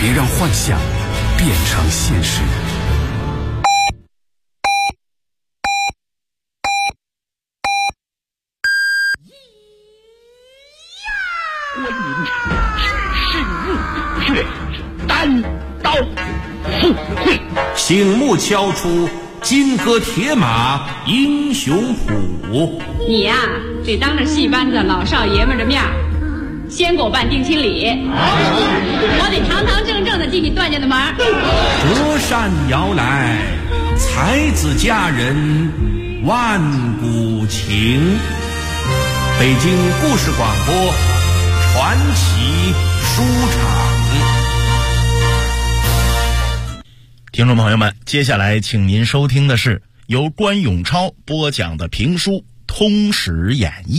别让幻想变成现实。 观音只身入穴，单刀赴会， 醒目敲出金戈铁马英雄谱。 你呀，得当着戏班子老少爷们的面先给我办定亲礼，我得堂堂正正的进你段家的门。 折扇摇来，才子佳人万古情。北京故事广播传奇书场。 听众朋友们，接下来请您收听的是由关永超播讲的评书《通史演义》。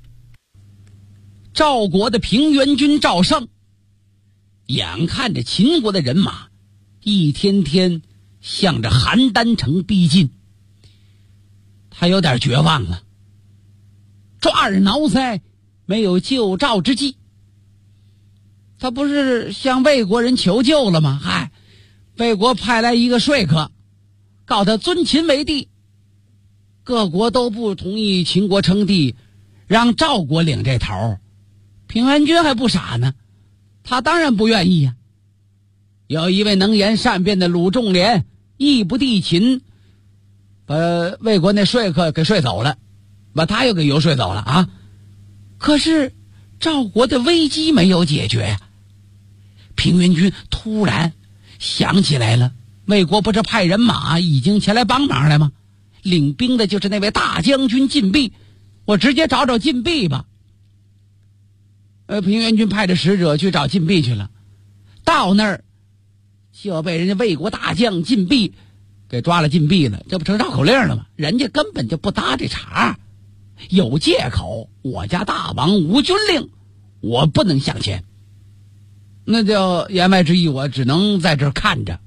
赵国的平原君赵胜，眼看着秦国的人马一天天向着邯郸城逼近，他有点绝望了，抓着挠腮，没有救赵之计。他不是向魏国人求救了吗？魏国派来一个说客，告他尊秦为帝，各国都不同意秦国称帝，让赵国领这头。平原君还不傻呢，他当然不愿意呀。有一位能言善辩的鲁仲连义不帝秦，把魏国那说客给说走了，把他又给游说走了啊。可是赵国的危机没有解决呀。平原君突然想起来了，魏国不是派人马已经前来帮忙了吗？领兵的就是那位大将军晋鄙，我直接找找晋鄙吧。平原君派着使者去找晋鄙去了，到那儿就被人家魏国大将晋鄙给抓了禁闭了，这不成绕口令了吗？人家根本就不搭这茬，有借口，我家大王无军令，我不能向前。那就言外之意，我只能在这儿看着，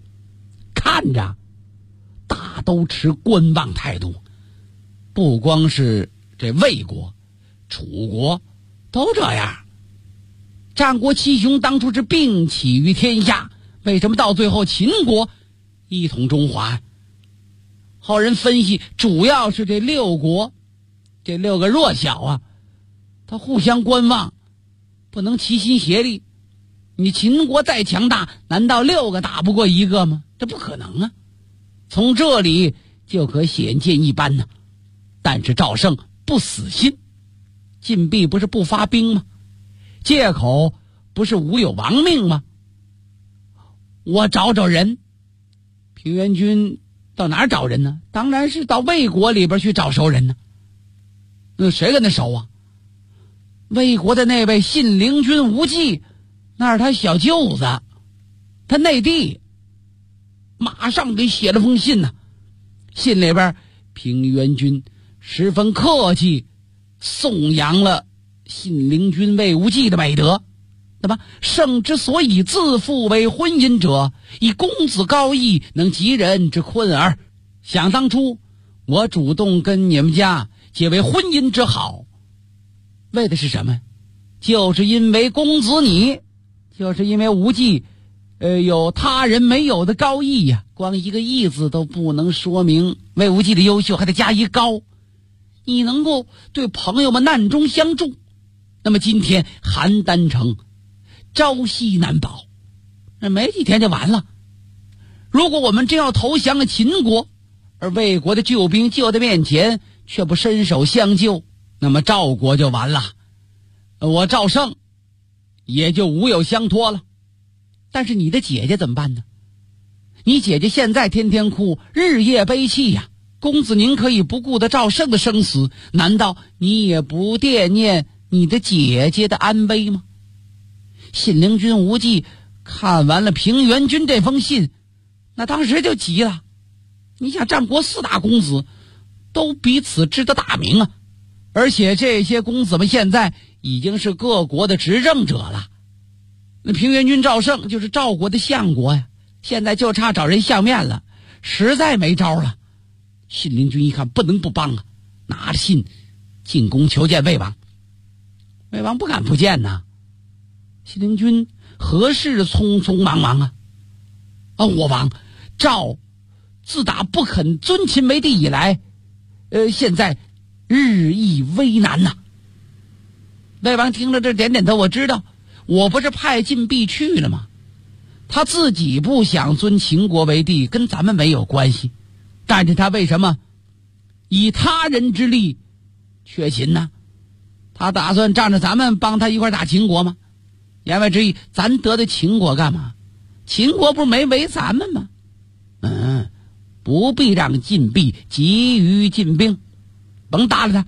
大都持观望态度。不光是这魏国，楚国都这样。战国七雄当初是并起于天下，为什么到最后秦国一统中华？后人分析，主要是这六国，这六个弱小啊，他互相观望，不能齐心协力。你秦国再强大，难道六个打不过一个吗？这不可能啊！从这里就可显见一斑呢。但是赵胜不死心，晋鄙不是不发兵吗？借口不是无有亡命吗？我找找人。平原君到哪儿找人呢？当然是到魏国里边去找熟人呢。那谁跟他熟啊？魏国的那位信陵君无忌，那是他小舅子，他内弟，马上给写了封信呢。信里边平原君十分客气，颂扬了信陵君魏无忌的美德。那么圣之所以自负为婚姻者，以公子高义能及人之困耳。想当初我主动跟你们家结为婚姻之好，为的是什么？就是因为公子你，就是因为无忌有他人没有的高义呀。光一个义字都不能说明魏无忌的优秀，还得加一高。你能够对朋友们难中相助，那么今天邯郸城朝夕难保，那没几天就完了。如果我们真要投降了秦国，而魏国的救兵就在面前，却不伸手相救，那么赵国就完了，我赵胜也就无有相托了。但是你的姐姐怎么办呢？你姐姐现在天天哭，日夜悲泣呀。公子您可以不顾的赵胜的生死，难道你也不惦念你的姐姐的安危吗？信陵君无忌看完了平原君这封信，那当时就急了。你想，战国四大公子都彼此知得大名啊，而且这些公子们现在已经是各国的执政者了。那平原君赵胜就是赵国的相国呀，现在就差找人相面了，实在没招了。信陵君一看不能不帮啊，拿着信进宫求见魏王。魏王不敢不见呐。信陵君何事匆匆忙忙啊？我王，赵自打不肯尊秦为帝以来，现在日益危难呐。魏王听了这点点头，我知道，我不是派晋必去了吗？他自己不想尊秦国为帝，跟咱们没有关系，但是他为什么以他人之力却秦呢？他打算仗着咱们帮他一块打秦国吗？言外之意，咱得罪秦国干嘛？秦国不是没围咱们吗？不必让晋必急于进兵，甭搭理他。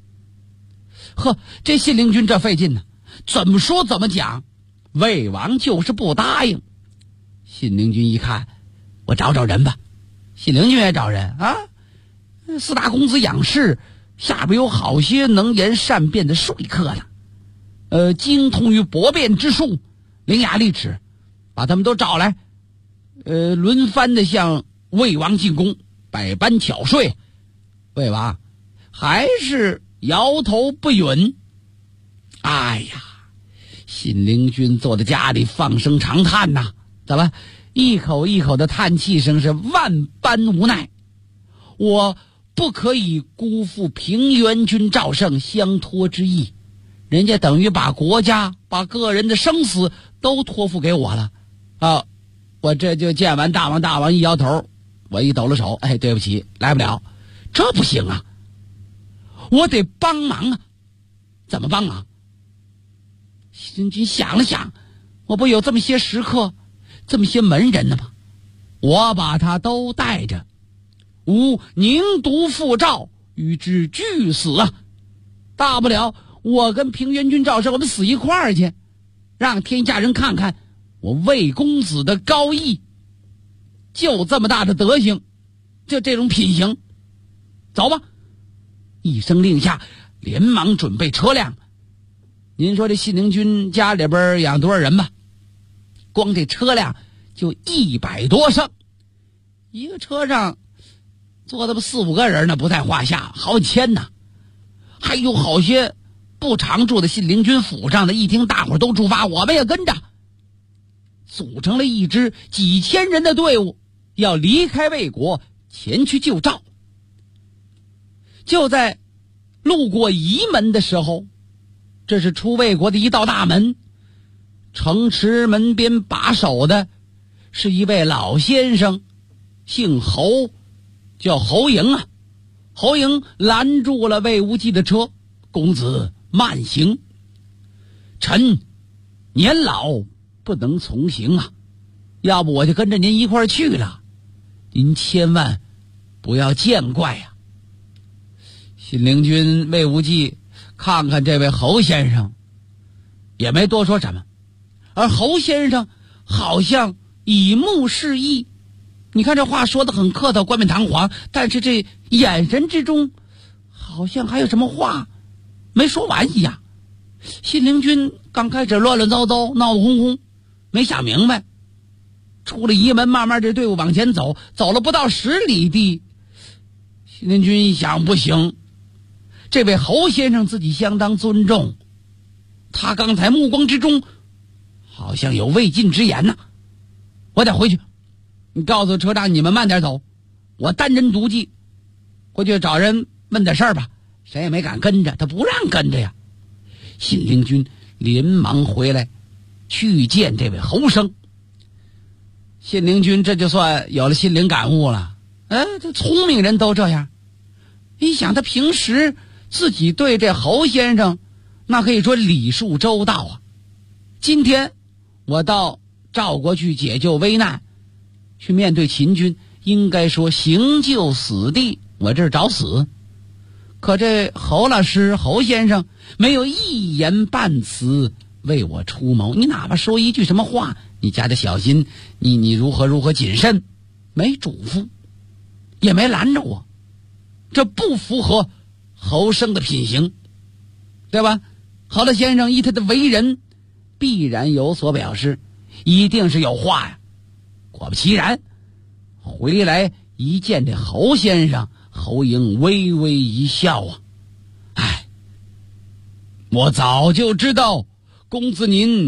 这信陵君这费劲呢，怎么说怎么讲，魏王就是不答应。信陵君一看，我找人吧。信陵君也找人啊，四大公子养士下边有好些能言善辩的说客呢，精通于博辩之术，伶牙俐齿，把他们都找来，轮番的向魏王进攻，百般巧说。魏王还是摇头不允。哎呀，信陵君坐在家里放声长叹呐，怎么一口一口的叹气声，是万般无奈。我不可以辜负平原君赵胜相托之意，人家等于把国家把个人的生死都托付给我了啊！我这就见完大王一摇头，我一抖了手，对不起，来不了。这不行啊，我得帮忙啊。怎么帮忙？信陵君想了想，我不有这么些食客，这么些门人呢吗？我把他都带着，吾宁独负赵，与之俱死啊！大不了我跟平原君赵胜，我们死一块儿去，让天下人看看我魏公子的高义。就这么大的德行，就这种品行，走吧！一声令下，连忙准备车辆。您说这信陵君家里边养多少人吧？光这车辆就100多乘，一个车上坐的4、5个人呢，不在话下，好几千呢。还有好些不常住的信陵君府上的，一听大伙都出发，我们也跟着，组成了一支几千人的队伍，要离开魏国前去救赵。就在路过沂门的时候，这是出魏国的一道大门，城池门边把守的是一位老先生，姓侯，叫侯嬴啊。侯嬴拦住了魏无忌的车，公子慢行，臣年老不能从行啊，要不我就跟着您一块儿去了，您千万不要见怪呀。信陵君魏无忌看看这位侯先生，也没多说什么，而侯先生好像以目示意。你看这话说得很客套，冠冕堂皇，但是这眼神之中好像还有什么话没说完一样。信陵君刚开始乱乱糟糟，闹哄哄，没想明白。出了沂门，慢慢这队伍往前走，走了不到10里地，信陵君一想，不行，这位侯先生自己相当尊重，他刚才目光之中好像有未尽之言呢。我得回去，你告诉车长你们慢点走，我单人独骑回去找人问点事儿吧。谁也没敢跟着，他不让跟着呀。信陵君连忙回来去见这位侯生。信陵君这就算有了心灵感悟了，这聪明人都这样。你想他平时自己对这侯先生那可以说礼数周到啊，今天我到赵国去解救危难，去面对秦军，应该说行就死地，我这是找死。可这侯老师侯先生没有一言半词为我出谋，你哪怕说一句什么话，你加点小心，你如何谨慎，没嘱咐，也没拦着我，这不符合侯生的品行，对吧？侯老先生依他的为人必然有所表示，一定是有话呀。果不其然，回来一见这侯先生，侯嬴微微一笑啊，我早就知道公子您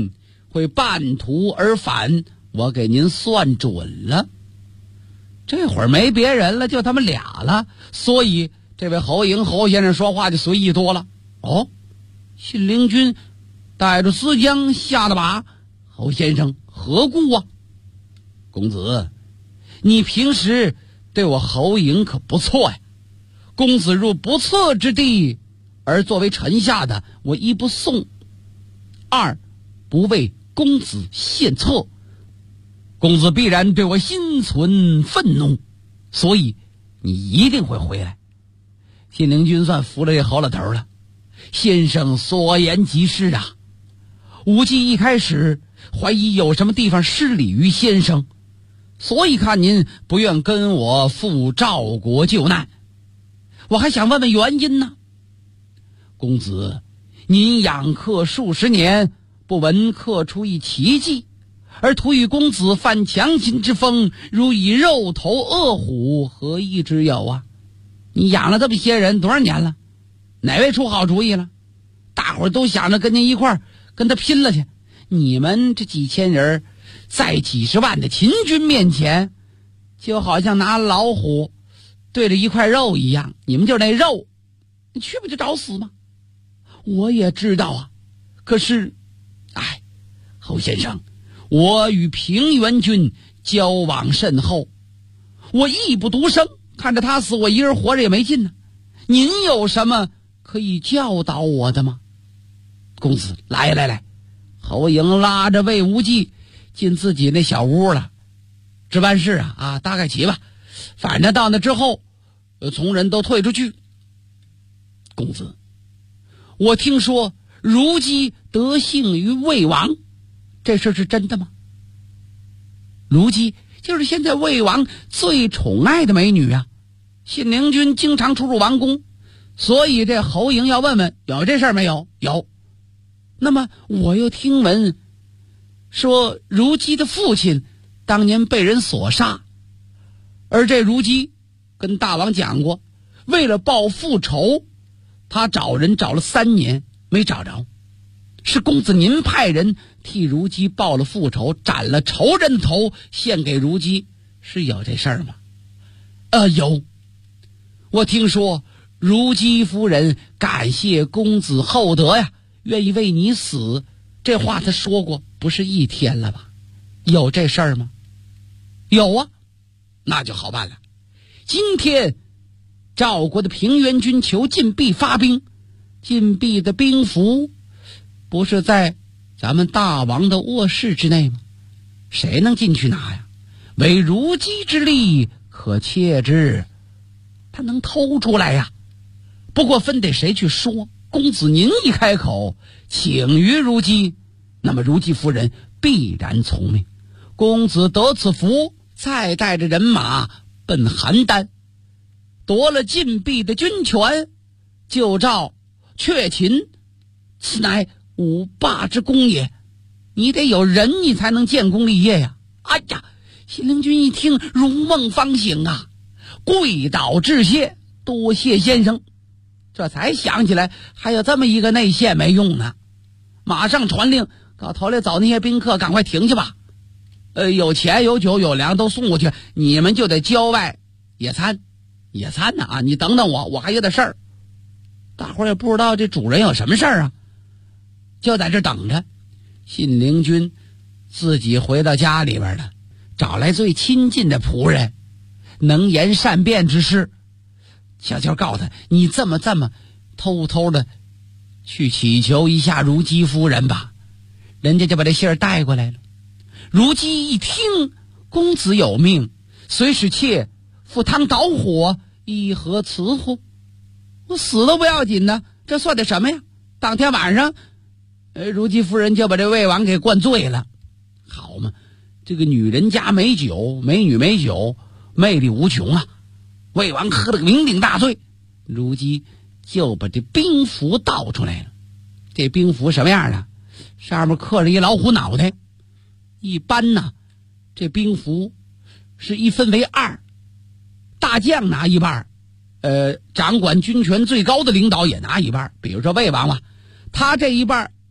会半途而返，我给您算准了。这会儿没别人了，就他们俩了，所以这位侯莹侯先生说话就随意多了。哦，信陵君带着思江下了马，侯先生何故啊？公子，你平时对我侯莹可不错呀。公子入不测之地，而作为臣下的，我一不送，二不为公子献策，公子必然对我心存愤怒，所以你一定会回来。信陵君算服了这侯老头了，先生所言极是啊。无忌一开始怀疑有什么地方失礼于先生，所以看您不愿跟我赴赵国救难。我还想问问原因呢。公子，您养客数十年，不闻客出一奇迹，而徒与公子犯强秦之风，如以肉头饿虎，何益之有啊？你养了这么些人多少年了，哪位出好主意了？大伙儿都想着跟您一块儿跟他拼了去，你们这几千人在几十万的秦军面前，就好像拿老虎对着一块肉一样，你们就是那肉，你去不就找死吗？我也知道啊，可是侯先生，我与平原君交往甚厚，我义不独生，看着他死，我一人活着也没劲呢。您有什么可以教导我的吗？公子，来，侯莹拉着魏无忌进自己那小屋了，值班室啊，大概齐吧。反正到那之后，从人都退出去。公子，我听说如姬得幸于魏王，这事是真的吗？如姬就是现在魏王最宠爱的美女啊，信陵君经常出入王宫，所以这侯莹要问问有这事儿没有？有。那么我又听闻说如姬的父亲当年被人所杀，而这如姬跟大王讲过，为了报复仇，他找人找了3年没找着，是公子您派人替如姬报了复仇，斩了仇人的头献给如姬，是有这事儿吗？有。我听说如姬夫人感谢公子厚德呀，愿意为你死，这话他说过不是1天了吧？有这事儿吗？有啊，那就好办了。今天赵国的平原君求晋鄙发兵，晋鄙的兵符不是在咱们大王的卧室之内吗？谁能进去拿呀？唯如姬之力可窃之，他能偷出来呀。不过分得谁去说，公子您一开口请于如姬，那么如姬夫人必然从命。公子得此符，再带着人马奔邯郸，夺了晋鄙的军权，就召却秦，此乃五霸之功也。你得有人，你才能建功立业呀！哎呀，信陵君一听如梦方醒啊，跪倒致谢，多谢先生。这才想起来还有这么一个内线没用呢，马上传令搞头里走那些宾客赶快停去吧。有钱有酒有粮都送过去，你们就得郊外野餐呢啊！你等等我还有点事儿。大伙儿也不知道这主人有什么事儿啊，就在这等着。信陵君自己回到家里边了，找来最亲近的仆人，能言善辩之士，悄悄告诉他，你这么偷偷的去祈求一下如姬夫人吧。人家就把这信儿带过来了。如姬一听公子有命，虽使妾赴汤蹈火，亦何辞乎？我死都不要紧呢，这算得什么呀？当天晚上如姬夫人就把这魏王给灌醉了。好嘛，这个女人家没酒，美女没酒，魅力无穷啊。魏王喝了个酩酊大醉，如姬就把这兵符倒出来了。这兵符什么样的？上面刻着一老虎脑袋。一般呢，这兵符是一分为2，大将拿一半，掌管军权最高的领导也拿一半。比如说魏王嘛，他这一半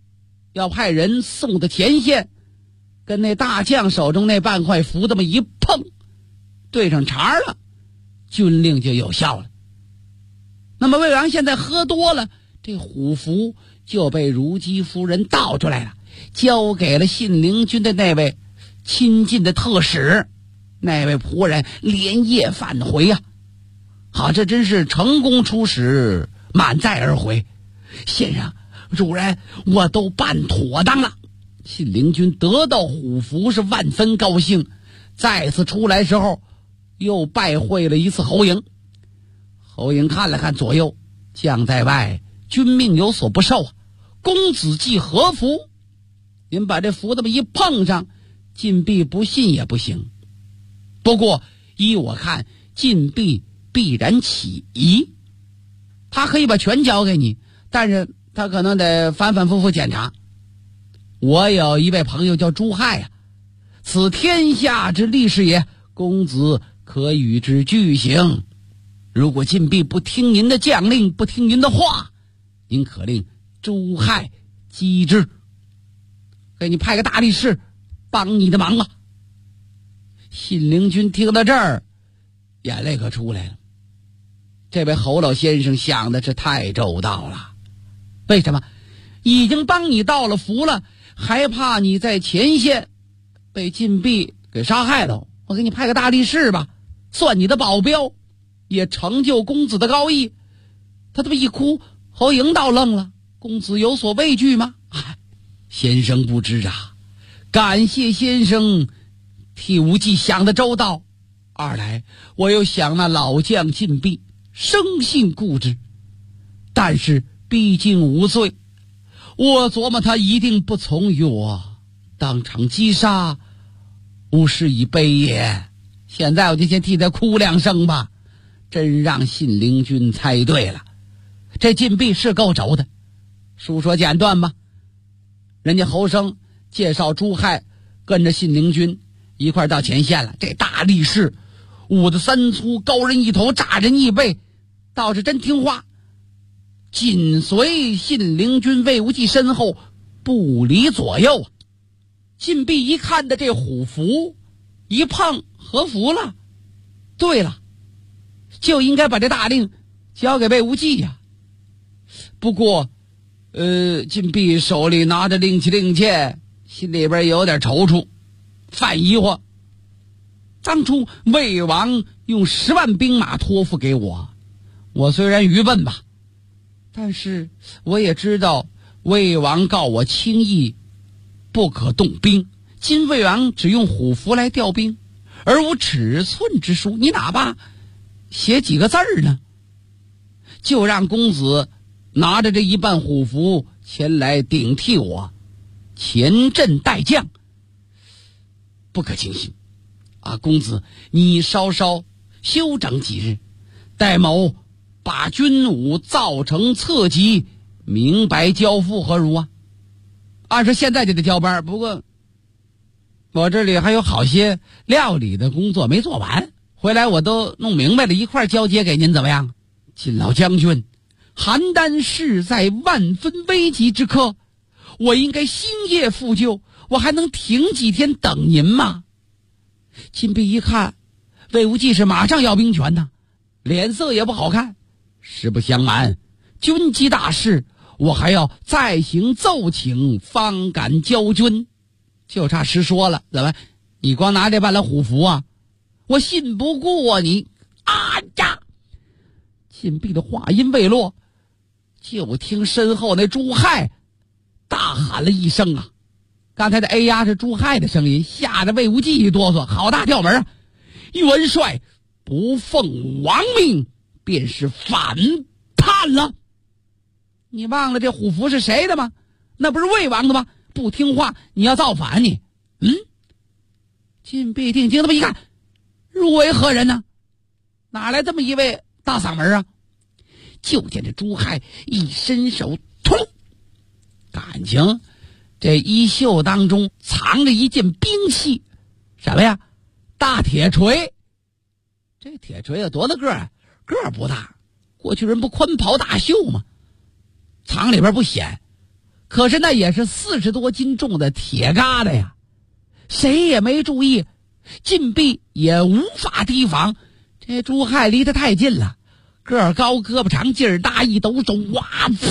要派人送到前线，跟那大将手中那半块符这么一碰，对上茬了，军令就有效了。那么魏王现在喝多了，这虎符就被如姬夫人倒出来了，交给了信陵君的那位亲近的特使。那位仆人连夜返回啊，好，这真是成功出使，满载而回。先生，主人，我都办妥当了。信陵君得到虎符是万分高兴，再次出来时候又拜会了一次侯嬴。侯嬴看了看左右，将在外，君命有所不受啊，公子寄何福？您把这符这么一碰上，晋鄙不信也不行。不过依我看，晋鄙必然起疑，他可以把权交给你，但是他可能得反反复复检查。我有一位朋友叫朱亥啊，此天下之利士也，公子可与之俱行。如果晋鄙不听您的将令，不听您的话，您可令朱亥击之，给你派个大力士帮你的忙啊。信陵君听到这儿，眼泪可出来了。这位侯老先生想的是太周到了。为什么？已经帮你到了符了，还怕你在前线被晋鄙给杀害了？我给你派个大力士吧，算你的保镖，也成就公子的高义。他这么一哭，侯嬴倒愣了。公子有所畏惧吗？先生不知啊，感谢先生替无忌想得周到。二来我又想那老将晋鄙生性固执，但是毕竟无罪，我琢磨他一定不从于我，当场击杀，无事以悲也。现在我就先替他哭两声吧。真让信陵君猜对了，这晋鄙是够轴的。书说简短吧，人家侯生介绍朱亥跟着信陵君一块到前线了。这大力士武的三粗，高人一头，炸人一背，倒是真听话，紧随信陵君魏无忌身后，不离左右。晋鄙一看的这虎符一碰，合符了。对了，就应该把这大令交给魏无忌呀。不过晋鄙手里拿着令旗令箭，心里边有点踌躇，犯疑惑。当初魏王用10万兵马托付给我，我虽然愚笨吧，但是我也知道魏王告我轻易不可动兵，今魏王只用虎符来调兵，而无尺寸之书，你哪怕写几个字儿呢？就让公子拿着这一半虎符前来顶替我，前阵待将，不可轻信啊！公子，你稍稍休整几日，待某把军武造成册籍，明白交付何如啊？按说现在就得交班，不过我这里还有好些料理的工作没做完，回来我都弄明白了，一块交接给您，怎么样？晋老将军，邯郸势在万分危急之刻，我应该星夜复救，我还能停几天等您吗？晋鄙一看魏无忌是马上要兵权呢，脸色也不好看。实不相瞒，军机大事，我还要再行奏请，方敢交军。就差实说了，怎么你光拿这半拉虎符啊？我信不过你啊呀！晋鄙的话音未落，就听身后那朱亥大喊了一声啊！刚才的 A 呀是朱亥的声音，吓得魏无忌一哆嗦，好大调门啊！元帅不奉王命，便是反叛了。你忘了这虎符是谁的吗？那不是魏王的吗？不听话，你要造反你。晋鄙定睛这么一看，入为何人呢？哪来这么一位大嗓门啊？就见这朱亥一伸手，突，感情这衣袖当中藏着一件兵器，什么呀？大铁锤。这铁锤有多大个儿？个儿不大，过去人不宽袍大袖吗？藏里边不显， 可是那也是40多斤重的铁疙瘩呀，谁也没注意，禁闭也无法提防。这朱亥离得太近了，个儿高胳膊长劲儿大，一抖手，哇，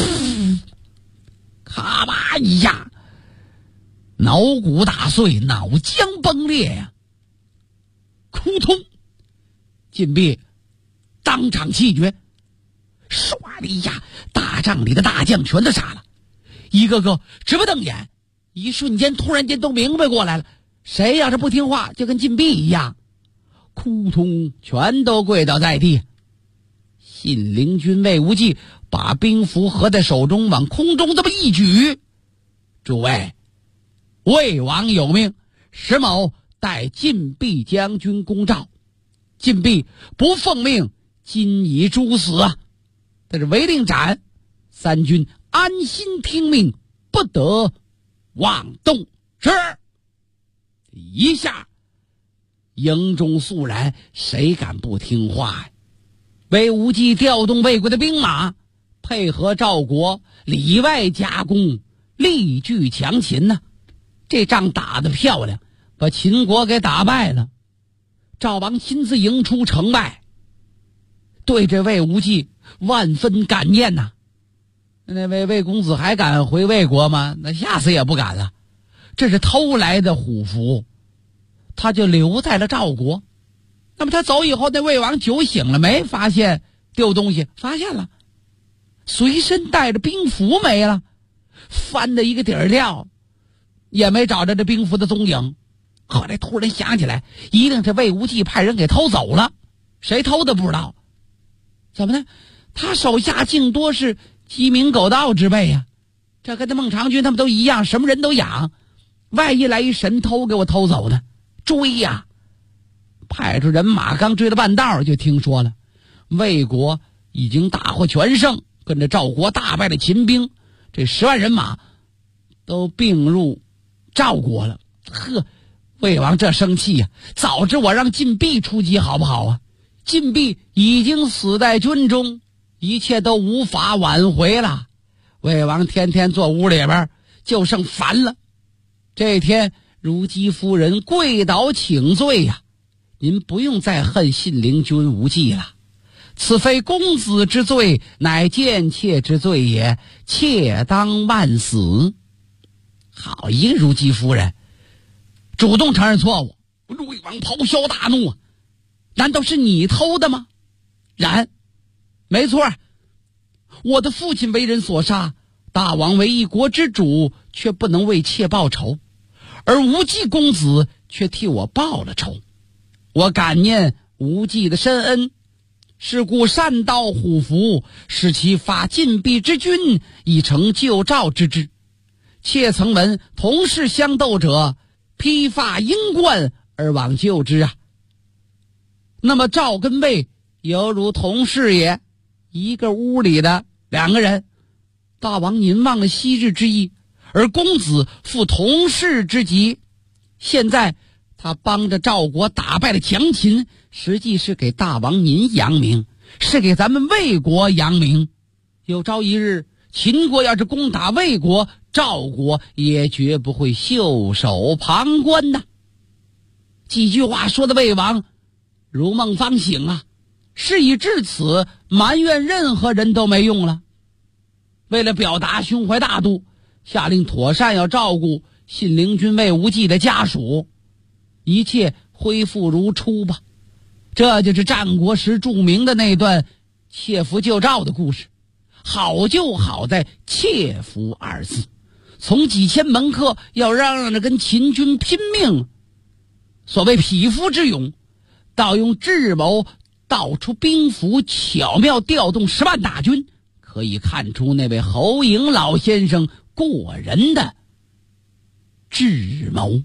咔吧一下，脑骨打碎，脑浆崩裂呀！扑通，禁闭当场气绝，唰的一下，大帐里的大将全都傻了，一个个直不瞪眼，一瞬间突然间都明白过来了，谁要是不听话就跟禁闭一样，扑通全都跪倒在地。信陵君魏无忌把兵符合在手中，往空中这么一举，诸位，魏王有命，石某带禁闭将军公召，禁闭不奉命，今已诛死啊！这是违令斩，三军安心听命，不得妄动。是。一下营中肃然，谁敢不听话呀？魏无忌调动魏国的兵马，配合赵国里外夹攻，力拒强秦呢。这仗打得漂亮，把秦国给打败了。赵王亲自迎出城外，对着魏无忌万分感念呐。那魏公子还敢回魏国吗？那下次也不敢了。这是偷来的虎符，他就留在了赵国。那么他走以后，那魏王酒醒了没？发现丢东西，发现了，随身带着兵符没了，翻的一个底儿掉，也没找着这兵符的踪影。后来突然想起来，一定是魏无忌派人给偷走了，谁偷的不知道。怎么呢？他手下竟多是鸡鸣狗盗之辈呀，这跟那孟尝君他们都一样，什么人都养，万一来一神偷给我偷走呢？追呀！派出人马刚追了半道，就听说了魏国已经大获全胜，跟着赵国大败了秦兵，这10万人马都并入赵国了。呵，魏王这生气呀，早知我让禁闭出击好不好啊？禁闭已经死在军中，一切都无法挽回了。魏王天天坐屋里边，就剩烦了。这天如姬夫人跪倒请罪呀，您不用再恨信陵君无忌了，此非公子之罪，乃贱妾之罪也，妾当万死。好一个如姬夫人，主动承认错误。魏王咆哮大怒，难道是你偷的吗？然，没错，我的父亲为人所杀，大王为一国之主，却不能为妾报仇，而无忌公子却替我报了仇。我感念无忌的深恩，是故善道虎符，使其发禁闭之君，以成救赵之志。妾曾闻同室相斗者，披发缨冠而往救之啊。那么赵跟魏犹如同室也，一个屋里的2个人。大王您忘了昔日之意，而公子负同室之急。现在他帮着赵国打败了强秦，实际是给大王您扬名，是给咱们魏国扬名。有朝一日秦国要是攻打魏国，赵国也绝不会袖手旁观呐。几句话说的魏王如梦方醒啊，事已至此，埋怨任何人都没用了。为了表达胸怀大度，下令妥善要照顾信陵君魏无忌的家属，一切恢复如初吧。这就是战国时著名的那段切符救赵的故事。好就好在切符2字，从几千门客要嚷嚷着跟秦军拼命，所谓匹夫之勇，到用智谋道出兵符，巧妙调动10万大军，可以看出那位侯嬴老先生过人的智谋。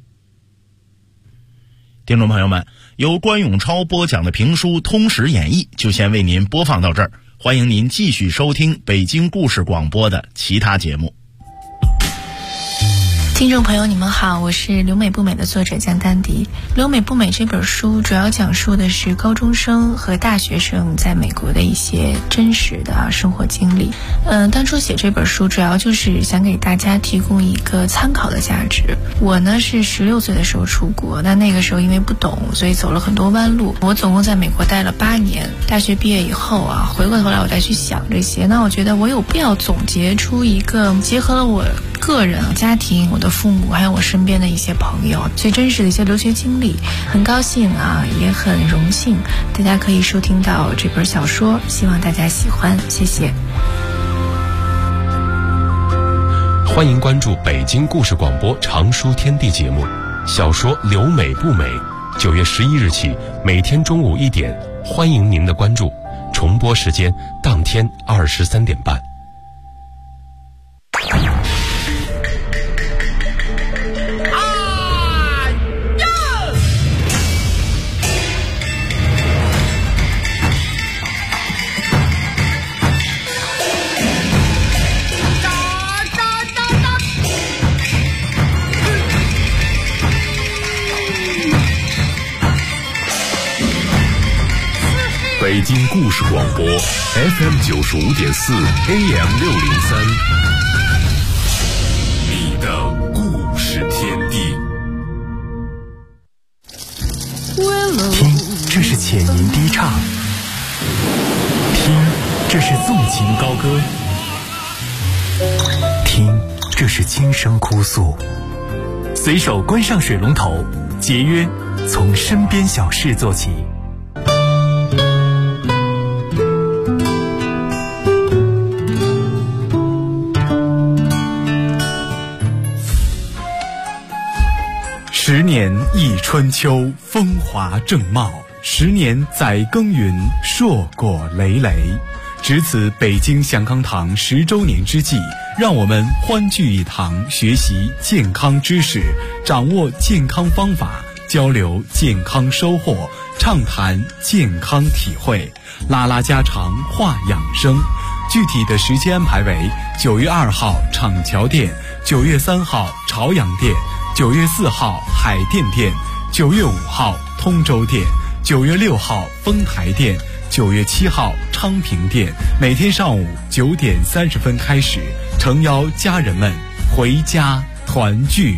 听众朋友们，由关永超播讲的评书《通史演义》就先为您播放到这儿，欢迎您继续收听北京故事广播的其他节目。 听众朋友你们好，我是留美不美的作者江丹迪。留美不美这本书主要讲述的是高中生和大学生在美国的一些真实的生活经历。当初写这本书主要就是想给大家提供一个参考的价值。我呢是16岁的时候出国，那个时候因为不懂，所以走了很多弯路。我总共在美国待了8年，大学毕业以后回过头来我再去想这些，那我觉得我有必要总结出一个结合了我个人、家庭、我的父母还有我身边的一些朋友最真实的一些留学经历。很高兴也很荣幸大家可以收听到这本小说，希望大家喜欢，谢谢。 欢迎关注北京故事广播长书天地节目，小说《留美不美》，9月11日起每天中午1点，欢迎您的关注，重播时间当天23点半。 北京故事广播 FM 95.4 AM 603，你的故事天地。 听，这是浅吟低唱；听，这是纵情高歌；听，这是轻声哭诉。随手关上水龙头，节约，从身边小事做起。10年一春秋，风华正茂；10年载耕耘，硕果累累。值此北京祥康堂10周年之际，让我们欢聚一堂，学习健康知识，掌握健康方法，交流健康收获，畅谈健康体会，拉拉家常话养生。具体的时间安排为9月2号厂桥店，9月3号朝阳店，9月4号海淀店，9月5号通州店，9月6号丰台店，9月7号昌平店。每天上午9点30分开始，诚邀家人们回家团聚。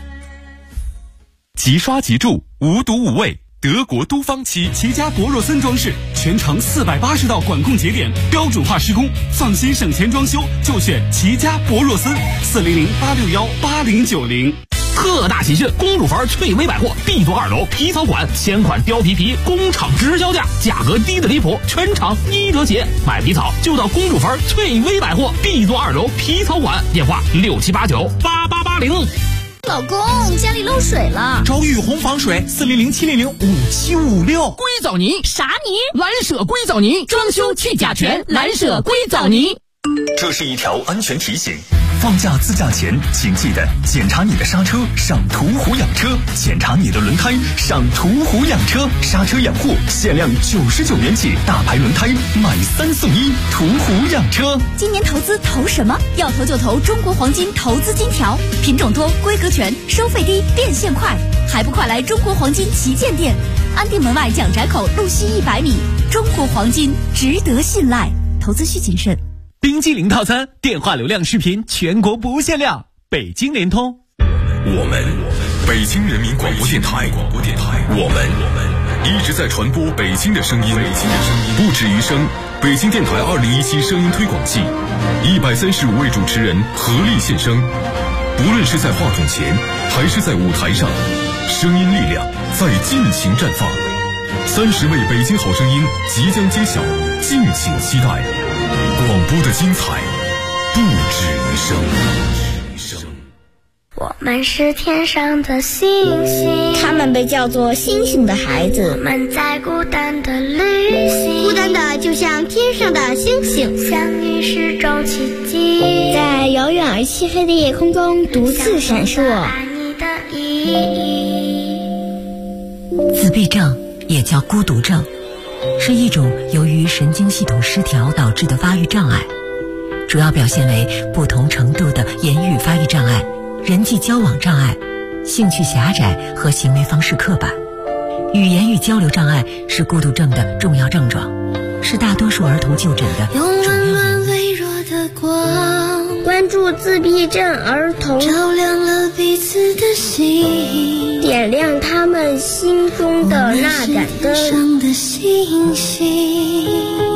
即刷即住，无毒无味，德国都芳漆， 齐家博若森装饰，全程480道管控节点，标准化施工，放心省钱装修就选齐家博若森，400-861-8090。 特大喜讯！公主坟翠微百货 B 座2楼皮草馆现款貂皮工厂直销价，价格低得离谱，全场1折起。买皮草就到公主坟翠微百货 B 座2楼皮草馆，电话67898880。 老公，家里漏水了， 找雨虹防水400-700-5756。 硅藻泥啥泥？ 蓝舍硅藻泥，装修去甲醛，蓝舍硅藻泥。 这是一条安全提醒，放假自驾前请记得检查你的刹车，上途虎养车；检查你的轮胎，上途虎养车。刹车养护限量99元起，大牌轮胎买3送1，途虎养车。 今年投资投什么？要投就投中国黄金投资金条，品种多，规格全，收费低，变现快，还不快来中国黄金旗舰店，安定门外蒋宅口路西100米。中国黄金值得信赖，投资需谨慎。 冰激凌套餐，电话流量视频全国不限量，北京联通。 我们北京人民广播电台，我们一直在传播北京的声音，不止于声。北京电台2017声音推广季，135位主持人合力献声，不论是在话筒前还是在舞台上，声音力量在尽情绽放。30位北京好声音即将揭晓，敬请期待。广播的精彩不止于声。 我们是天上的星星， 他们被叫做星星的孩子。 我们在孤单的旅行， 孤单的就像天上的星星， 相遇是种奇迹， 在遥远而漆黑的夜空中独自闪烁。 爱你的意义。 自闭症也叫孤独症，是一种由于神经系统失调导致的发育障碍，主要表现为不同程度的言语发育障碍， 人际交往障碍、兴趣狭窄和行为方式刻板。语言与交流障碍是孤独症的重要症状，是大多数儿童就诊的主要原因。 关注自闭症儿童，照亮了彼此的心，点亮他们心中的那盏灯。的星星。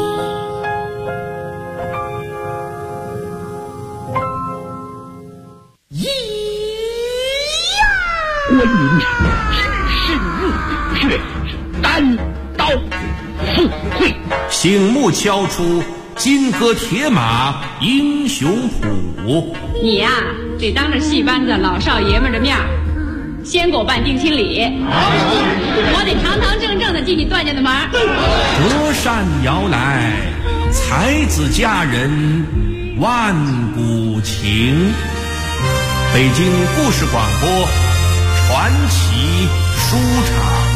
关云长深入虎穴，单刀赴会， 醒目敲出金戈铁马英雄谱。 你呀，得当着戏班子老少爷们的面先给我办定亲礼，我得堂堂正正的进你段家的门。 隔山遥来，才子佳人万古情。北京故事广播传奇书场。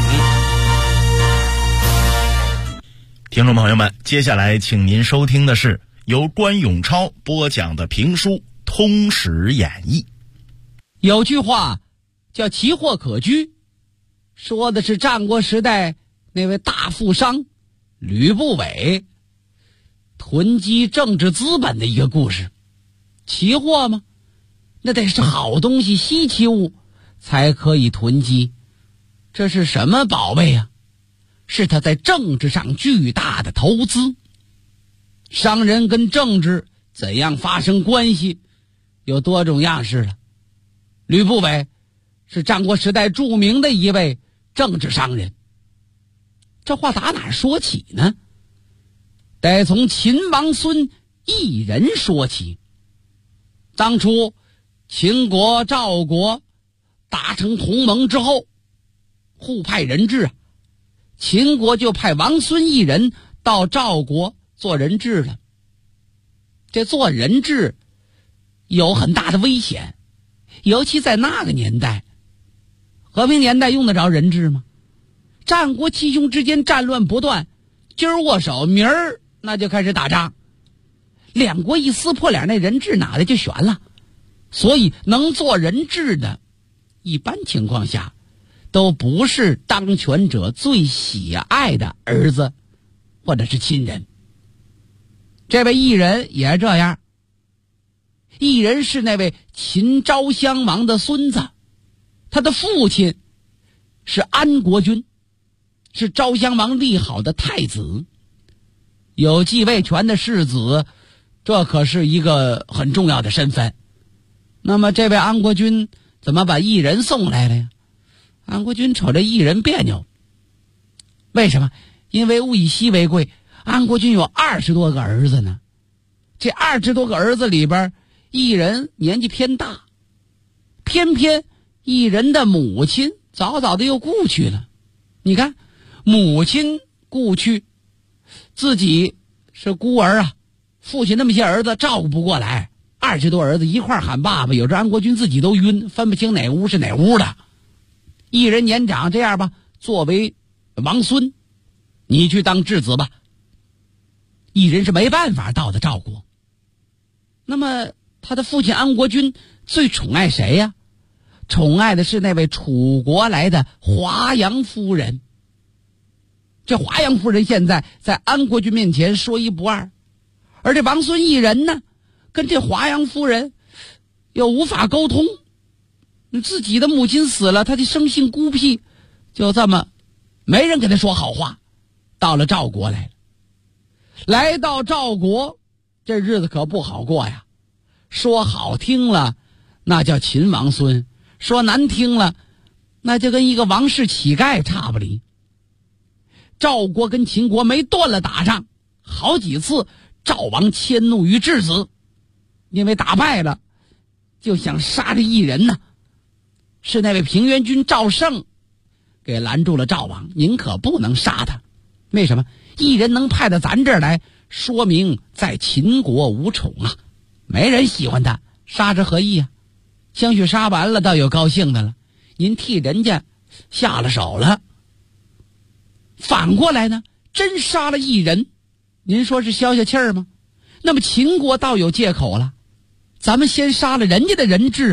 听众朋友们，接下来请您收听的是由关永超播讲的评书《通史演义》。 有句话叫奇货可居，说的是战国时代那位大富商吕不韦囤积政治资本的一个故事。奇货吗？那得是好东西、稀奇物才可以囤积。这是什么宝贝啊？是他在政治上巨大的投资。商人跟政治怎样发生关系，有多种样式了。吕不韦是战国时代著名的一位政治商人。这话打哪说起呢？得从秦王孙异人说起。当初秦国、赵国达成同盟之后，互派人质啊，秦国就派王孙异人到赵国做人质了。这做人质有很大的危险，尤其在那个年代，和平年代用得着人质吗？战国七雄之间战乱不断，今儿握手，明儿那就开始打仗，两国一撕破脸，那人质脑袋就悬了。所以能做人质的，一般情况下都不是当权者最喜爱的儿子或者是亲人。这位异人也是这样。异人是那位秦昭襄王的孙子，他的父亲是安国君，是昭襄王立好的太子，有继位权的世子，这可是一个很重要的身份。那么这位安国君怎么把异人送来了呀？安国君瞅着异人别扭。为什么？因为物以稀为贵，安国君有20多个儿子呢。这20多个儿子里边，异人年纪偏大，偏偏异人的母亲早早的又故去了。你看，母亲故去，自己是孤儿啊，父亲那么些儿子照顾不过来，20多儿子一块喊爸爸，有时安国君自己都晕，分不清哪屋是哪屋的。异人年长，这样吧，作为王孙，你去当质子吧。异人是没办法到的赵国。那么他的父亲安国君最宠爱谁呀？宠爱的是那位楚国来的华阳夫人。这华阳夫人现在在安国君面前说一不二，而这王孙异人呢，跟这华阳夫人又无法沟通。自己的母亲死了，他就生性孤僻，就这么没人给他说好话，到了赵国来了。来到赵国，这日子可不好过呀。说好听了那叫秦王孙，说难听了那就跟一个王室乞丐差不离。赵国跟秦国没断了打仗，好几次赵王迁怒于质子，因为打败了就想杀这异人呢。是那位平原君赵胜给拦住了赵王，您可不能杀他。为什么？异人能派到咱这儿来，说明在秦国无宠啊，没人喜欢他，杀之何益啊？兴许杀完了倒有高兴的了，您替人家下了手了。反过来呢，真杀了异人，您说是消消气儿吗？那么秦国倒有借口了，咱们先杀了人家的人质，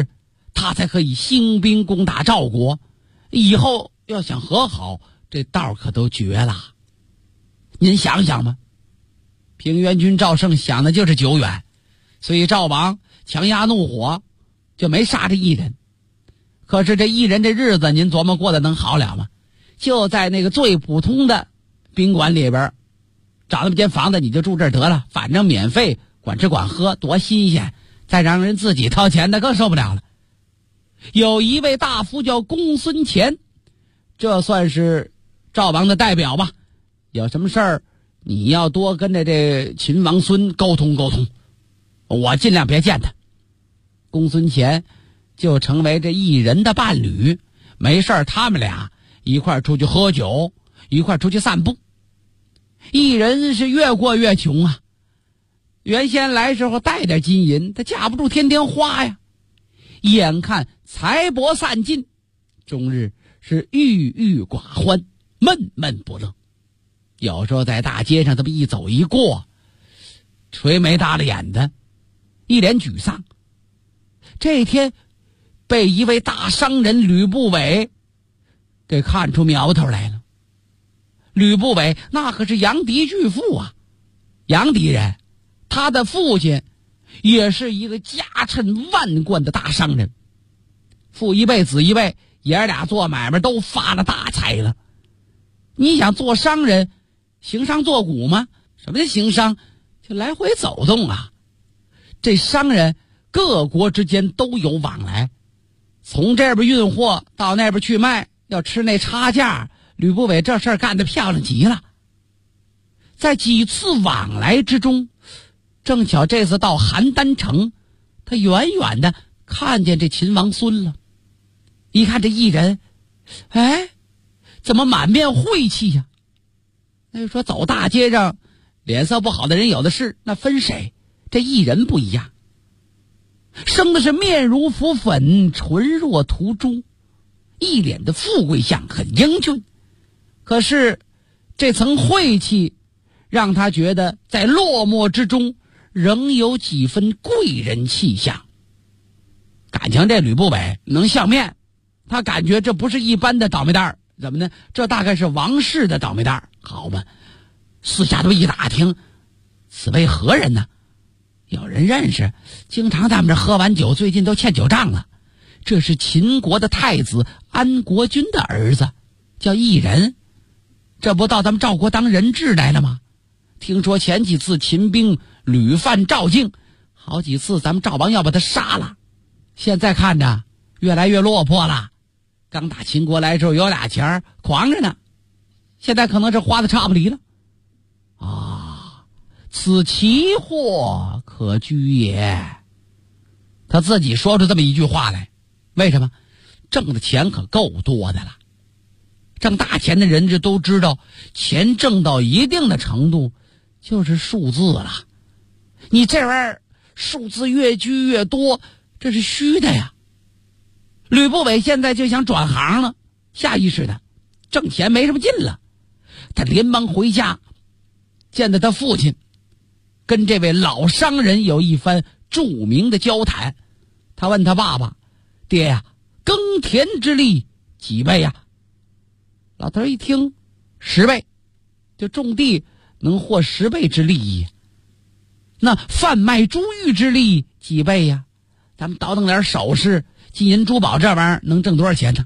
他才可以兴兵攻打赵国。以后要想和好，这道可都绝了。您想想吧，平原君赵胜想的就是久远，所以赵王强压怒火，就没杀这异人。可是这异人这日子，您琢磨过得能好了吗？就在那个最普通的宾馆里边，找那么间房子，你就住这儿得了，反正免费，管吃管喝，多新鲜。再让人自己掏钱，那更受不了了。有一位大夫叫公孙虔，这算是赵王的代表吧。有什么事儿，你要多跟着这秦王孙沟通沟通，我尽量别见他。公孙虔就成为这异人的伴侣，没事儿他们俩一块儿出去喝酒，一块儿出去散步。异人是越过越穷啊，原先来时候带点金银，他架不住天天花呀。眼看财帛散尽，终日是郁郁寡欢，闷闷不乐。有时候在大街上这么一走一过，垂眉耷拉眼的，一脸沮丧。这天被一位大商人吕不韦给看出苗头来了。吕不韦那可是杨迪巨富啊，杨迪人，他的父亲也是一个家趁万贯的大商人，父一辈子一辈，爷儿俩做买卖都发了大财了。你想做商人，行商坐股吗？什么叫行商？就来回走动啊。这商人各国之间都有往来，从这边运货到那边去卖，要吃那差价。吕不韦这事儿干得漂亮极了。在几次往来之中，正巧这次到邯郸城，他远远的看见这秦王孙了。一看这异人，哎，怎么满面晦气呀？那就说走大街上脸色不好的人有的是，那分谁？这异人不一样，生的是面如浮粉，唇若涂朱，一脸的富贵相，很英俊。可是这层晦气让他觉得在落寞之中仍有几分贵人气象。感情这吕不韦能相面，他感觉这不是一般的倒霉蛋，怎么呢？这大概是王室的倒霉蛋。好吧，四下都一打听，此为何人呢？有人认识，经常咱们这喝完酒，最近都欠酒账了。这是秦国的太子安国君的儿子，叫异人。这不到咱们赵国当人质来了吗？听说前几次秦兵屡犯赵境，好几次咱们赵王要把他杀了。现在看着越来越落魄了。刚打秦国来的时候有俩钱狂着呢，现在可能是花的差不离了。啊，此奇货可居也。他自己说出这么一句话来，为什么？挣的钱可够多的了。挣大钱的人就都知道，钱挣到一定的程度就是数字了。你这玩意儿数字越聚越多，这是虚的呀。吕不韦现在就想转行了，下意识的挣钱没什么劲了。他连忙回家见到他父亲，跟这位老商人有一番著名的交谈。他问他爸爸：爹呀，耕田之利几倍呀？老头一听，10倍，就种地能获10倍之利益。那贩卖珠玉之利几倍呀？咱们倒腾点首饰、金银珠宝这玩意儿能挣多少钱呢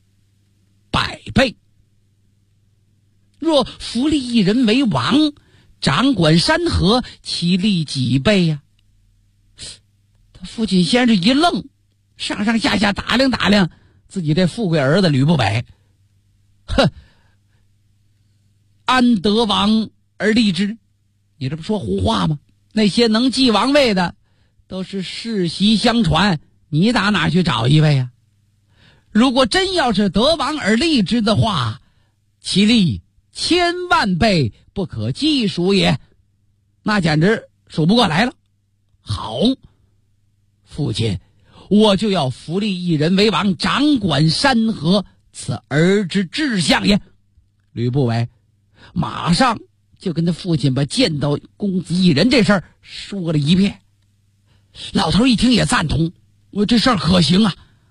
？100倍。若扶立一人为王，掌管山河，其利几倍呀？他父亲先是一愣，上上下下打量打量自己这富贵儿子吕不韦。哼，安得王而立之？你这不说胡话吗？那些能继王位的都是世袭相传，你打哪去找一位呀？如果真要是得王而立之的话，其利千万倍不可计数也，那简直数不过来了。好，父亲，我就要扶立一人为王，掌管山河，此儿之志向也。吕不韦马上就跟他父亲把见到公子异人这事儿说了一遍。老头一听也赞同，我这事儿可行啊，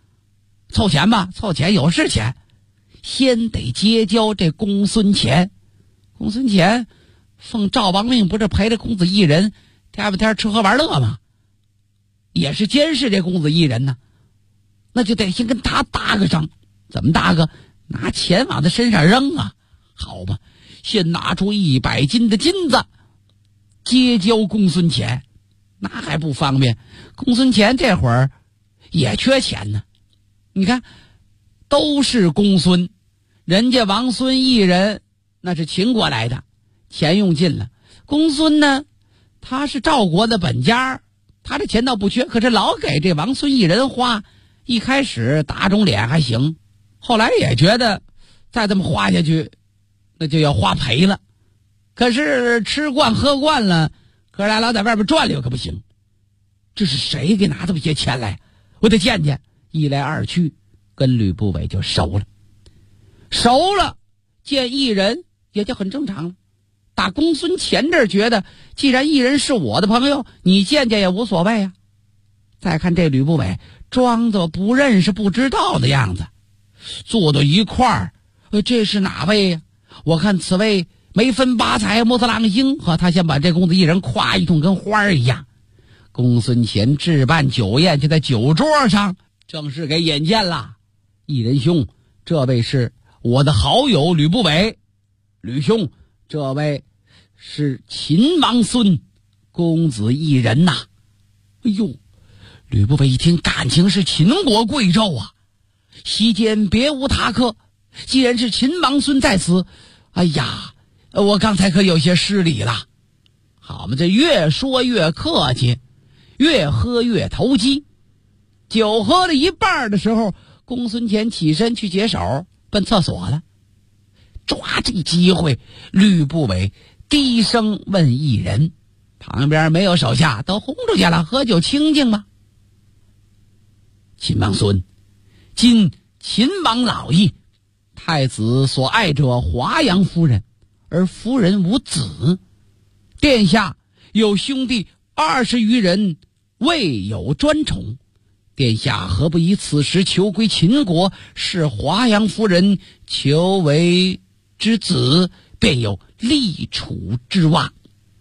凑钱吧，凑钱有是钱，先得结交这公孙乾。公孙乾奉赵王命，不是陪着公子异人天不天吃喝玩乐吗？也是监视这公子异人呢，那就得先跟他搭个上。怎么搭个？拿钱往他身上扔啊！好吧，先拿出100斤的金子结交公孙乾，那还不方便？公孙乾这会儿也缺钱呢。你看，都是公孙，人家王孙异人那是秦国来的，钱用尽了。公孙呢，他是赵国的本家，他这钱倒不缺，可是老给这王孙异人花。一开始打肿脸还行，后来也觉得再这么花下去那就要花赔了。可是吃惯喝惯了，哥俩老在外边转溜可不行。这是谁给拿这么些钱来？我得见见。一来二去，跟吕不韦就熟了，见异人也就很正常了。打公孙乾这儿觉得，既然异人是我的朋友，你见见也无所谓啊。再看这吕不韦装作不认识不知道的样子，坐到一块儿，这是哪位呀？我看此位眉分八彩，目色朗星。和他先把这公子异人夸一通，跟花儿一样。公孙乾置办酒宴，就在酒桌上正式给引荐了。异人兄，这位是我的好友吕不韦。吕兄，这位是秦王孙公子异人呐。哎呦，吕不韦一听，感情是秦国贵胄啊，席间别无他客，既然是秦王孙在此，哎呀，我刚才可有些失礼了。好嘛，这越说越客气，越喝越投机。酒喝了一半的时候，公孙乾起身去解手，奔厕所了。抓这机会，吕不韦低声问异人，旁边没有手下，都轰出去了，喝酒清静吗？秦王孙，今秦王老矣，太子所爱者华阳夫人，而夫人无子，殿下有兄弟20余人，未有专宠，殿下何不以此时求归秦国，使华阳夫人求为之子，便有立储之望。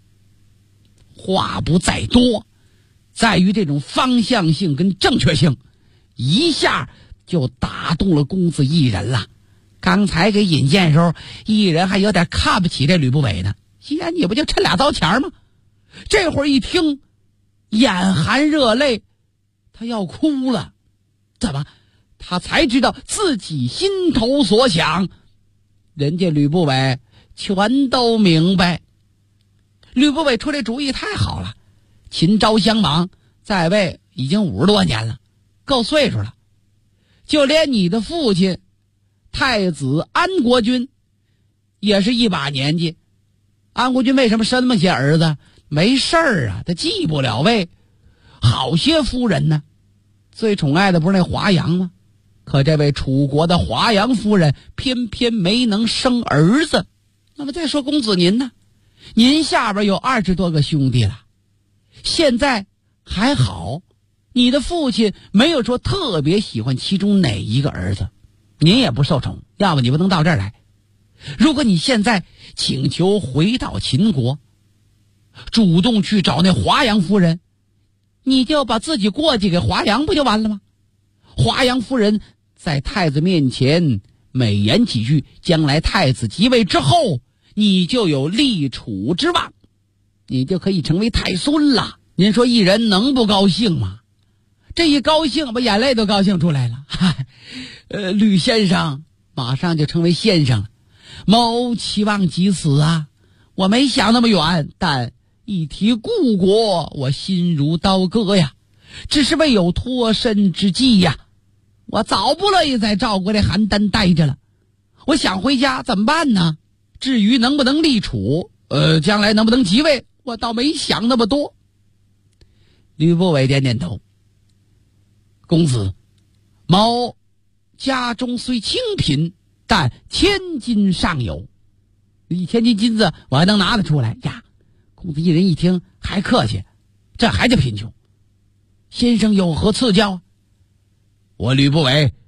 话不在多，在于这种方向性跟正确性，一下就打动了公子异人了。刚才给引荐的时候，异人还有点看不起这吕不韦呢，既然你不就趁俩糟钱吗？这会儿一听，眼含热泪，他要哭了。怎么？他才知道自己心头所想，人家吕不韦全都明白。吕不韦出这主意太好了，秦昭襄王在位已经50多年了，够岁数了。就连你的父亲太子安国君也是一把年纪。安国君为什么生那么些儿子？没事儿啊，他继不了位。好些夫人呢，最宠爱的不是那华阳吗？可这位楚国的华阳夫人偏偏没能生儿子。那么再说公子您呢？您下边有20多个兄弟了，现在还好，你的父亲没有说特别喜欢其中哪一个儿子，您也不受宠，要不你不能到这儿来。如果你现在请求回到秦国，主动去找那华阳夫人，你就把自己过继给华阳不就完了吗？华阳夫人在太子面前美言几句，将来太子即位之后，你就有立储之望，你就可以成为太孙了。您说异人能不高兴吗？这一高兴，把眼泪都高兴出来了。吕先生马上就成为先生了，某期望及此啊！我没想那么远，但一提故国，我心如刀割呀，只是未有脱身之计呀。我早不乐意在赵国这邯郸待着了，我想回家，怎么办呢？至于能不能立储，将来能不能即位，我倒没想那么多。吕不韦点点头。公子，某家中虽清贫，但1000金尚有，1000斤金子我还能拿得出来呀。公子一人一听还客气，这还叫贫穷？先生有何赐教？我吕不韦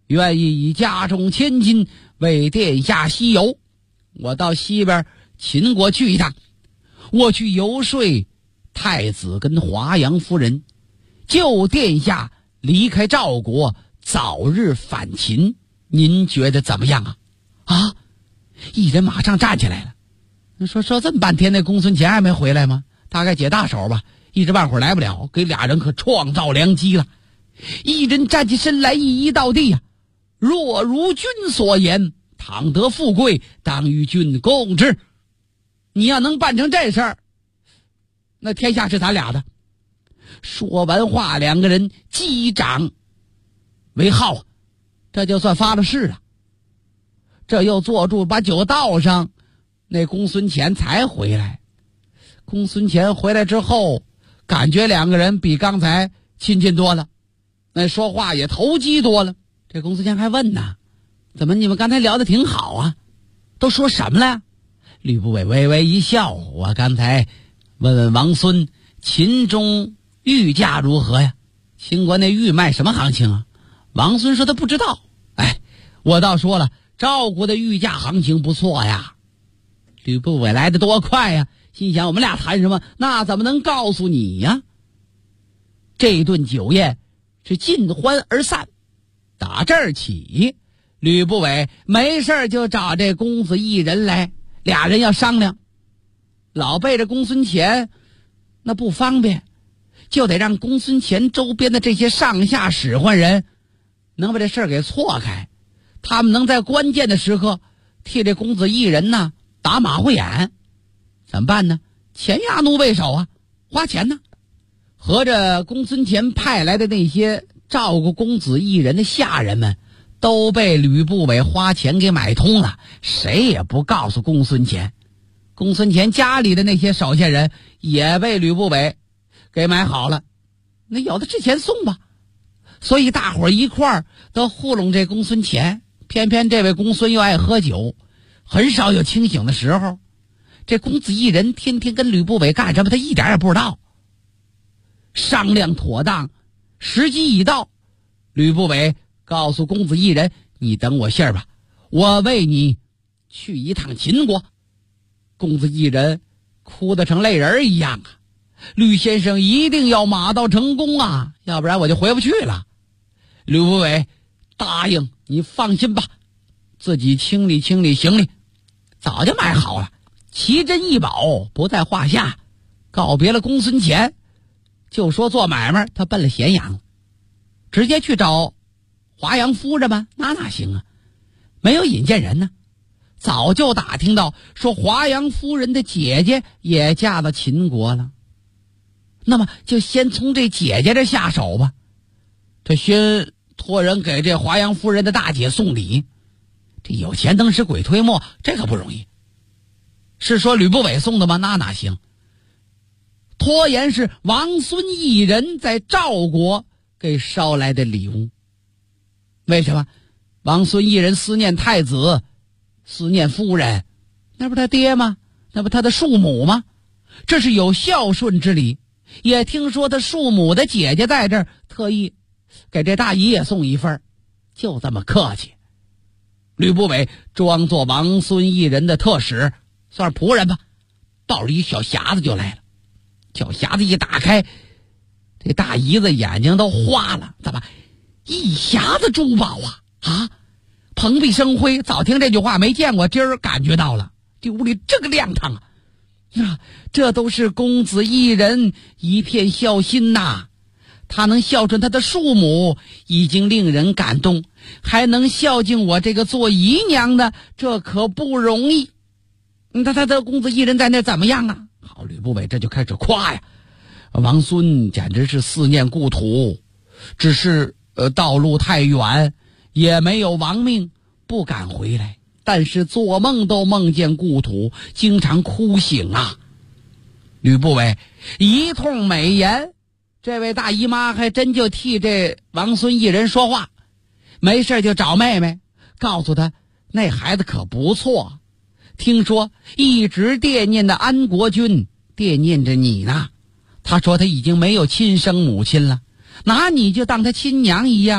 愿意以家中千金为殿下西游。我到西边秦国去一趟，我去游说太子跟华阳夫人，救殿下离开赵国，早日反秦。您觉得怎么样啊？啊！一人马上站起来了，说这么半天，那公孙乾还没回来吗？大概解大手吧，一时半会儿来不了，给俩人可创造良机了。一人站起身来，一一到地呀，若如君所言，倘得富贵，当与君共之。你要能办成这事儿，那天下是咱俩的。说完话，两个人击掌为号，这就算发了誓了。这又坐住把酒倒上，那公孙乾才回来。公孙乾回来之后，感觉两个人比刚才亲近多了，那说话也投机多了。这公孙乾还问呢，怎么你们刚才聊得挺好啊？都说什么了呀？吕不韦微微一笑，我刚才问问王孙，秦中玉价如何呀？秦国那玉卖什么行情啊？王孙说他不知道。哎，我倒说了，赵国的玉价行情不错呀。吕不韦来得多快呀，心想我们俩谈什么，那怎么能告诉你呀？这顿酒宴是尽欢而散。打这儿起，吕不韦没事就找这公子异人来，俩人要商量。老背着公孙乾那不方便，就得让公孙乾周边的这些上下使唤人能把这事儿给错开，他们能在关键的时刻替这公子异人呢打马虎眼。怎么办呢？钱压奴为首啊，花钱呢。合着公孙乾派来的那些照顾公子异人的下人们都被吕不韦花钱给买通了，谁也不告诉公孙乾。公孙乾家里的那些手下人也被吕不韦给买好了，那有的之前送吧。所以大伙儿一块儿都糊弄这公孙乾，偏偏这位公孙又爱喝酒，很少有清醒的时候。这公子异人天天跟吕不韦干什么，他一点也不知道。商量妥当，时机已到，吕不韦告诉公子异人，你等我信儿吧，我为你去一趟秦国。公子异人哭得成泪人一样啊，吕先生一定要马到成功啊，要不然我就回不去了。吕不韦答应，你放心吧，自己清理清理行李，早就买好了，奇珍异宝不在话下。告别了公孙乾，就说做买卖他奔了咸阳，直接去找华阳夫人吗？那行啊，没有引荐人呢。早就打听到说华阳夫人的姐姐也嫁到秦国了，那么就先从这姐姐这下手吧。这先托人给这华阳夫人的大姐送礼，这有钱能使鬼推磨，这可不容易。是说吕不韦送的吗？那行。拖延是王孙异人在赵国给捎来的礼物。为什么？王孙异人思念太子，思念夫人，那不他爹吗？那不他的庶母吗？这是有孝顺之礼。也听说他庶母的姐姐在这儿，特意给这大姨也送一份，就这么客气。吕不韦装作王孙异人的特使，算是仆人吧，抱着一小匣子就来了。小匣子一打开，这大姨子眼睛都花了，怎么一匣子珠宝啊？蓬荜生辉，早听这句话没见过，今儿感觉到了，这屋里这个亮堂啊！这都是公子异人一片孝心呐。他能孝顺他的庶母，已经令人感动，还能孝敬我这个做姨娘的，这可不容易。他的公子异人在那怎么样啊？好，吕不韦这就开始夸呀，王孙简直是思念故土，只是道路太远，也没有亡命，不敢回来，但是做梦都梦见故土，经常哭醒啊。吕不韦一通美言，这位大姨妈还真就替这王孙异人说话，没事就找妹妹，告诉他那孩子可不错，听说一直惦念的安国君惦念着你呢。他说他已经没有亲生母亲了，拿你就当他亲娘一样，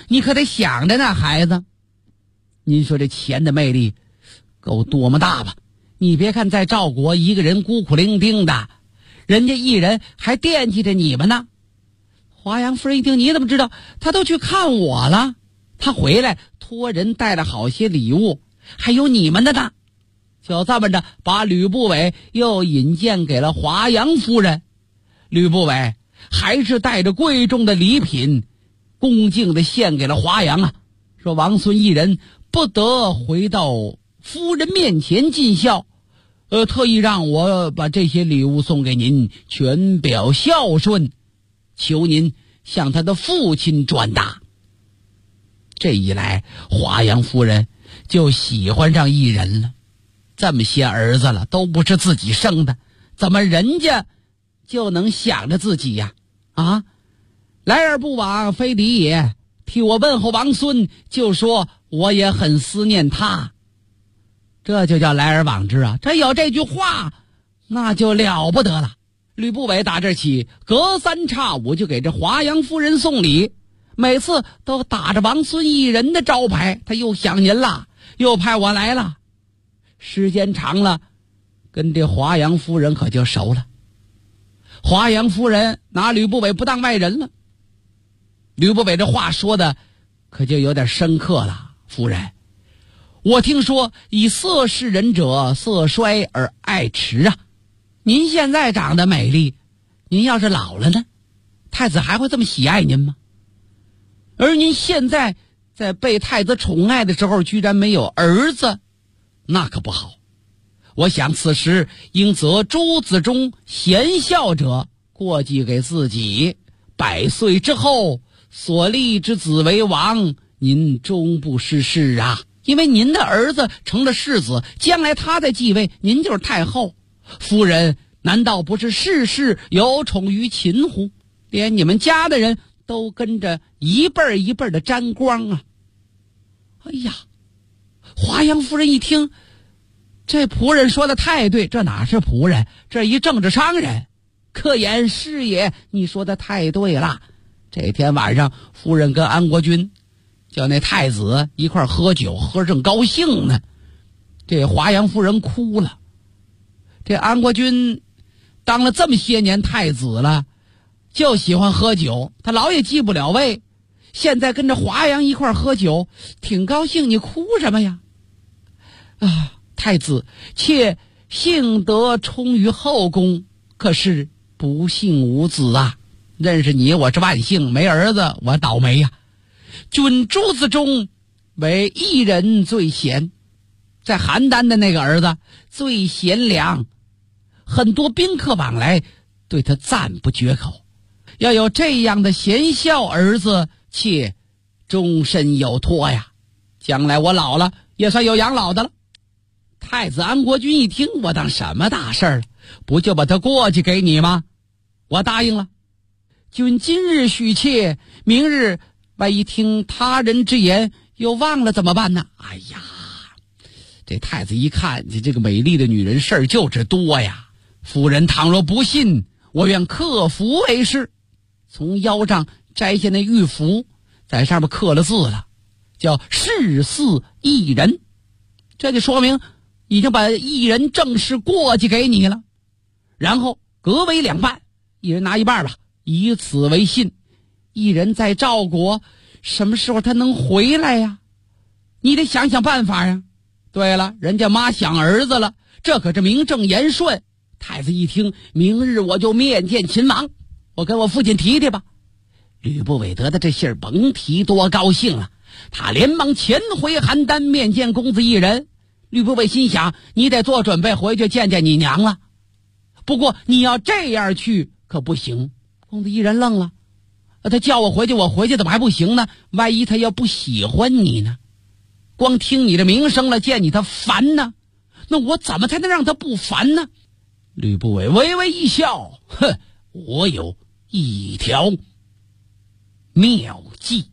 你可得想着呢，孩子。您说这钱的魅力够多么大吧？你别看在赵国一个人孤苦伶仃的，人家一人还惦记着你们呢。华阳夫人一听，你怎么知道？他都去看我了，他回来托人带了好些礼物，还有你们的呢。就这么着，把吕不韦又引荐给了华阳夫人。吕不韦还是带着贵重的礼品，恭敬地献给了华阳啊，说王孙一人不得回到夫人面前尽孝，特意让我把这些礼物送给您，全表孝顺，求您向他的父亲转达。这一来，华阳夫人就喜欢上一人了。这么些儿子了，都不是自己生的，怎么人家就能想着自己呀？啊，来而不往非礼也，替我问候王孙，就说我也很思念他，这就叫来而往之啊！这有这句话，那就了不得了。吕不韦打这起，隔三差五就给这华阳夫人送礼，每次都打着王孙一人的招牌，他又想您了，又派我来了。时间长了，跟这华阳夫人可就熟了。华阳夫人拿吕不韦不当外人了。吕不韦这话说的可就有点深刻了。夫人，我听说以色侍人者，色衰而爱弛啊。您现在长得美丽，您要是老了呢，太子还会这么喜爱您吗？而您现在在被太子宠爱的时候，居然没有儿子，那可不好。我想此时应择诸子中贤孝者过继给自己，100岁之后所立之子为王，您终不失事啊。因为您的儿子成了世子，将来他再继位，您就是太后。夫人难道不是事事有宠于秦乎？连你们家的人都跟着一辈一辈的沾光啊！哎呀，华阳夫人一听，这仆人说的太对，这哪是仆人，这一政治商人，客言是也。你说的太对了。这天晚上，夫人跟安国君叫那太子一块喝酒，喝正高兴呢，这华阳夫人哭了。这安国君当了这么些年太子了，就喜欢喝酒，他老也记不了位，现在跟着华阳一块喝酒，挺高兴，你哭什么呀？啊，太子妾幸得充于后宫，可是不幸无子啊。认识你我是万幸，没儿子我倒霉呀。君诸子中唯一人最贤，在邯郸的那个儿子最贤良，很多宾客往来对他赞不绝口。要有这样的贤孝儿子，妾终身有托呀，将来我老了也算有养老的了。太子安国君一听，我当什么大事了，不就把他过继给你吗？我答应了。君今日许妾，明日万一听他人之言又忘了怎么办呢？哎呀，这太子一看这个美丽的女人事儿就是多呀。夫人倘若不信，我愿克服为是。从腰上摘下那玉符，在上面刻了字了，叫世嗣一人，这就说明已经把一人正式过继给你了。然后各为2半，一人拿1半吧，以此为信。一人在赵国，什么时候他能回来呀？你得想想办法呀。对了，人家妈想儿子了，这可是名正言顺。太子一听，明日我就面见秦王，我跟我父亲提提吧。吕不韦得的这信儿，甭提多高兴了，他连忙前回邯郸面见公子一人。吕不韦心想，你得做准备回去见见你娘了。不过你要这样去可不行。公子一人愣了，他叫我回去，我回去怎么还不行呢？万一他要不喜欢你呢？光听你的名声了，见你他烦呢，那我怎么才能让他不烦呢？吕不韦微微一笑，哼，我有一条妙计。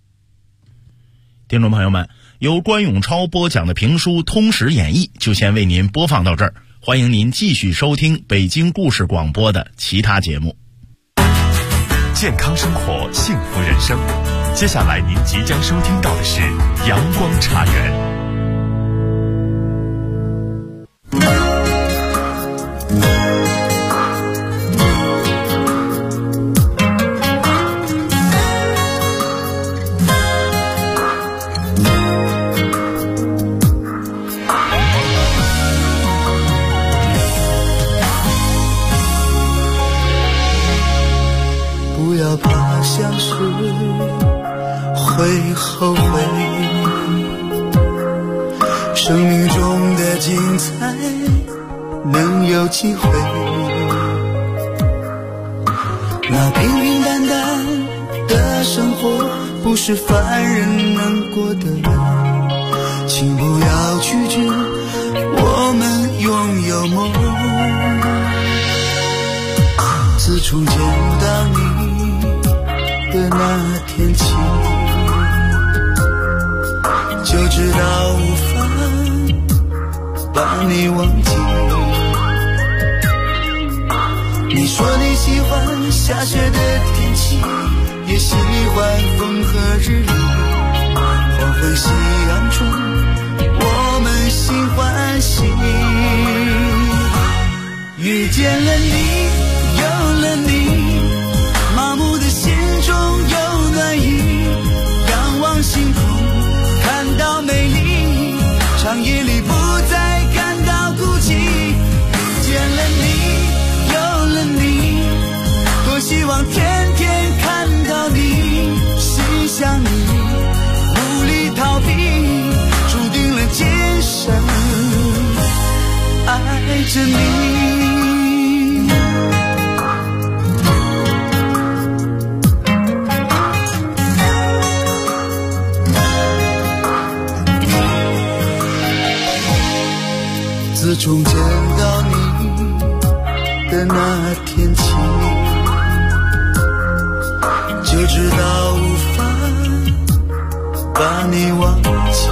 听众朋友们，由关永超播讲的评书《通史演义》就先为您播放到这儿，欢迎您继续收听北京故事广播的其他节目。 健康生活，幸福人生。 接下来您即将收听到的是阳光茶园。 不要怕相识会后悔，生命中的精彩能有机会，那平平淡淡的生活不是凡人能过的，请不要拒绝我们拥有梦。自从见到你的那天起，就知道无法把你忘记。你说你喜欢下雪的天气，也喜欢风和日丽，黄昏夕阳中我们心欢喜。遇见了你，有了你，麻木的心中有暖意，仰望星空看到美丽，长夜里不再感到孤寂。遇见了你，有了你，多希望天天看到你，心想你，无力逃避，注定了今生爱着你。自从见到你的那天起，就知道无法把你忘记。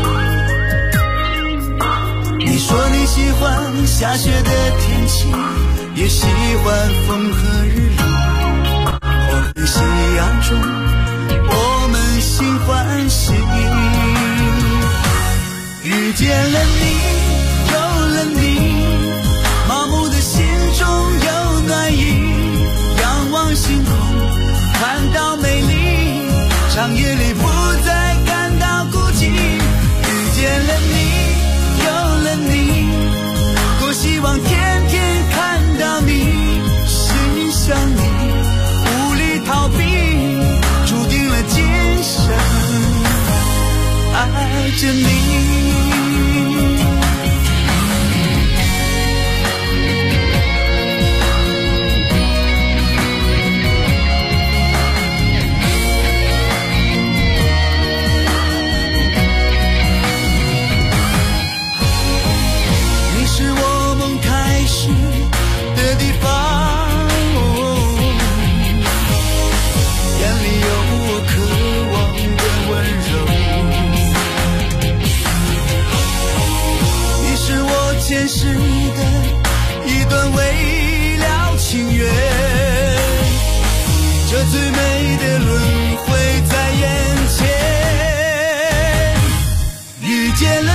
你说你喜欢下雪的天气，也喜欢风和日丽，黄昏夕阳中我们心欢喜。遇见了你，有了你，麻木的心中有暖意，仰望星空看到美丽，长夜里不再感到孤寂。遇见了你，有了你，多希望天天看到你，心想你，无力逃避，注定了今生爱着你。的地方，眼里有我渴望的温柔。你是我前世的一段未了情缘，这最美的轮回在眼前。遇见了